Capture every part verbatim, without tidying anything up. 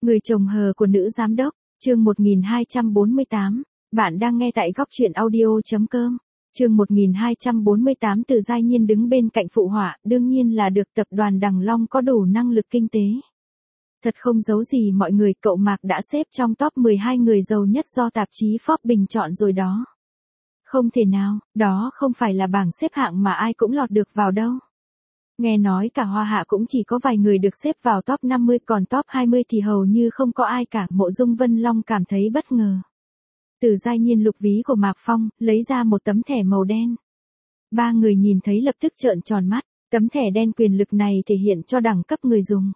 Người chồng hờ của nữ giám đốc, chương một nghìn hai trăm bốn mươi tám, bạn đang nghe tại góc truyện audio.com. Chương một nghìn hai trăm bốn mươi tám Từ Giai Nhiên đứng bên cạnh phụ họa, đương nhiên là được tập đoàn Đằng Long có đủ năng lực kinh tế. Thật không giấu gì mọi người, cậu Mạc đã xếp trong top mười hai người giàu nhất do tạp chí Forbes bình chọn rồi đó. Không thể nào, đó không phải là bảng xếp hạng mà ai cũng lọt được vào đâu. Nghe nói cả Hoa Hạ cũng chỉ có vài người được xếp vào top năm mươi, còn top hai mươi thì hầu như không có ai cả. Mộ Dung Vân Long cảm thấy bất ngờ. Từ Giai Nhiên lục ví của Mạc Phong, lấy ra một tấm thẻ màu đen. Ba người nhìn thấy lập tức trợn tròn mắt, tấm thẻ đen quyền lực này thể hiện cho đẳng cấp người dùng.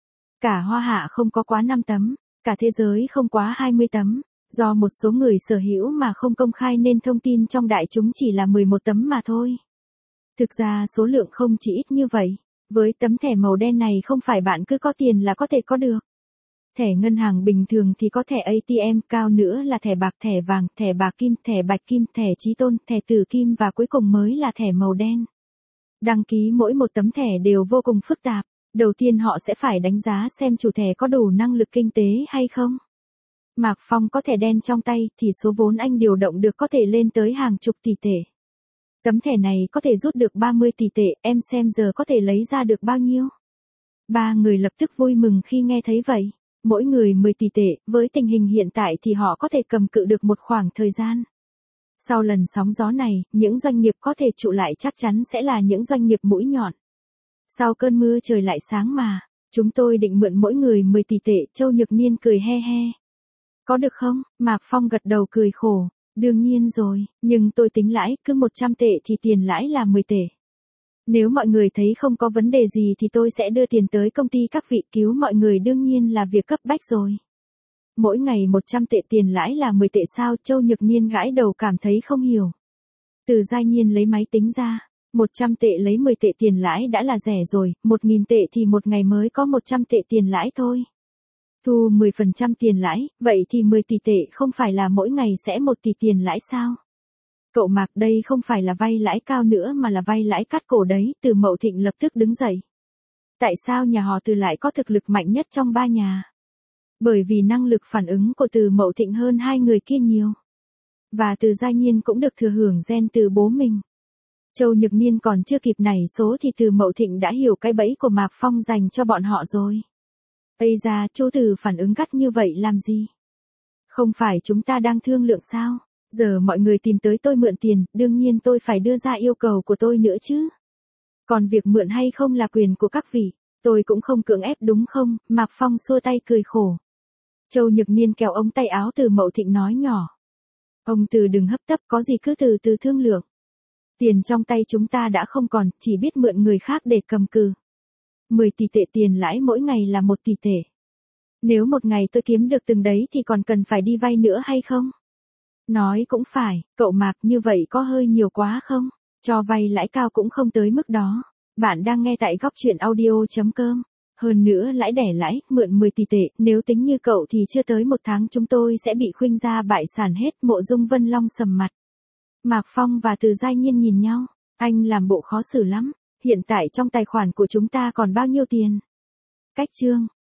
Cả Hoa Hạ không có quá năm tấm, cả thế giới không quá hai mươi tấm, do một số người sở hữu mà không công khai nên thông tin trong đại chúng chỉ là mười một tấm mà thôi. Thực ra số lượng không chỉ ít như vậy, với tấm thẻ màu đen này không phải bạn cứ có tiền là có thể có được. Thẻ ngân hàng bình thường thì có thẻ a tê em, cao nữa là thẻ bạc, thẻ vàng, thẻ bạc kim, thẻ bạch kim, thẻ chí tôn, thẻ tử kim và cuối cùng mới là thẻ màu đen. Đăng ký mỗi một tấm thẻ đều vô cùng phức tạp. Đầu tiên họ sẽ phải đánh giá xem chủ thẻ có đủ năng lực kinh tế hay không. Mạc Phong có thẻ đen trong tay thì số vốn anh điều động được có thể lên tới hàng chục tỷ tệ. Tấm thẻ này có thể rút được ba mươi tỷ tệ, em xem giờ có thể lấy ra được bao nhiêu? Ba người lập tức vui mừng khi nghe thấy vậy. Mỗi người mười tỷ tệ, với tình hình hiện tại thì họ có thể cầm cự được một khoảng thời gian. Sau lần sóng gió này, những doanh nghiệp có thể trụ lại chắc chắn sẽ là những doanh nghiệp mũi nhọn. Sau cơn mưa trời lại sáng mà, chúng tôi định mượn mỗi người mười tỷ tệ, Châu Nhược Niên cười he he. Có được không? Mạc Phong gật đầu cười khổ. Đương nhiên rồi, nhưng tôi tính lãi, cứ một trăm tệ thì tiền lãi là mười tệ. Nếu mọi người thấy không có vấn đề gì thì tôi sẽ đưa tiền tới công ty các vị, cứu mọi người đương nhiên là việc cấp bách rồi. Mỗi ngày một trăm tệ tiền lãi là mười tệ sao? Châu Nhược Niên gãi đầu cảm thấy không hiểu. Từ Giai Nhiên lấy máy tính ra, một trăm tệ lấy mười tệ tiền lãi đã là rẻ rồi, một nghìn tệ thì một ngày mới có một trăm tệ tiền lãi thôi. Thu mười phần trăm tiền lãi, vậy thì mười tỷ tệ không phải là mỗi ngày sẽ một tỷ tiền lãi sao? Cậu Mạc, đây không phải là vay lãi cao nữa mà là vay lãi cắt cổ đấy. Từ Mậu Thịnh lập tức đứng dậy. Tại sao nhà họ Từ lại có thực lực mạnh nhất trong ba nhà? Bởi vì năng lực phản ứng của Từ Mậu Thịnh hơn hai người kia nhiều. Và Từ Giai Nhiên cũng được thừa hưởng gen từ bố mình. Châu Nhược Niên còn chưa kịp nảy số thì Từ Mậu Thịnh đã hiểu cái bẫy của Mạc Phong dành cho bọn họ rồi. Ây da, chú Từ phản ứng gắt như vậy làm gì? Không phải chúng ta đang thương lượng sao? Giờ mọi người tìm tới tôi mượn tiền, đương nhiên tôi phải đưa ra yêu cầu của tôi nữa chứ. Còn việc mượn hay không là quyền của các vị, tôi cũng không cưỡng ép đúng không? Mạc Phong xua tay cười khổ. Châu Nhược Niên kéo ống tay áo Từ Mậu Thịnh nói nhỏ. Ông Từ đừng hấp tấp, có gì cứ từ từ thương lượng. Tiền trong tay chúng ta đã không còn, chỉ biết mượn người khác để cầm cự. mười tỷ tệ tiền lãi mỗi ngày là một tỷ tệ. Nếu một ngày tôi kiếm được từng đấy thì còn cần phải đi vay nữa hay không? Nói cũng phải, cậu Mạc, như vậy có hơi nhiều quá không? Cho vay lãi cao cũng không tới mức đó. Bạn đang nghe tại góc truyện audio.com. Hơn nữa lãi đẻ lãi, mượn mười tỷ tệ, nếu tính như cậu thì chưa tới một tháng chúng tôi sẽ bị khuynh ra bại sản hết. Mộ Dung Vân Long sầm mặt. Mạc Phong và Từ Giai Nhiên nhìn nhau. Anh làm bộ khó xử lắm. Hiện tại trong tài khoản của chúng ta còn bao nhiêu tiền? Cách chương.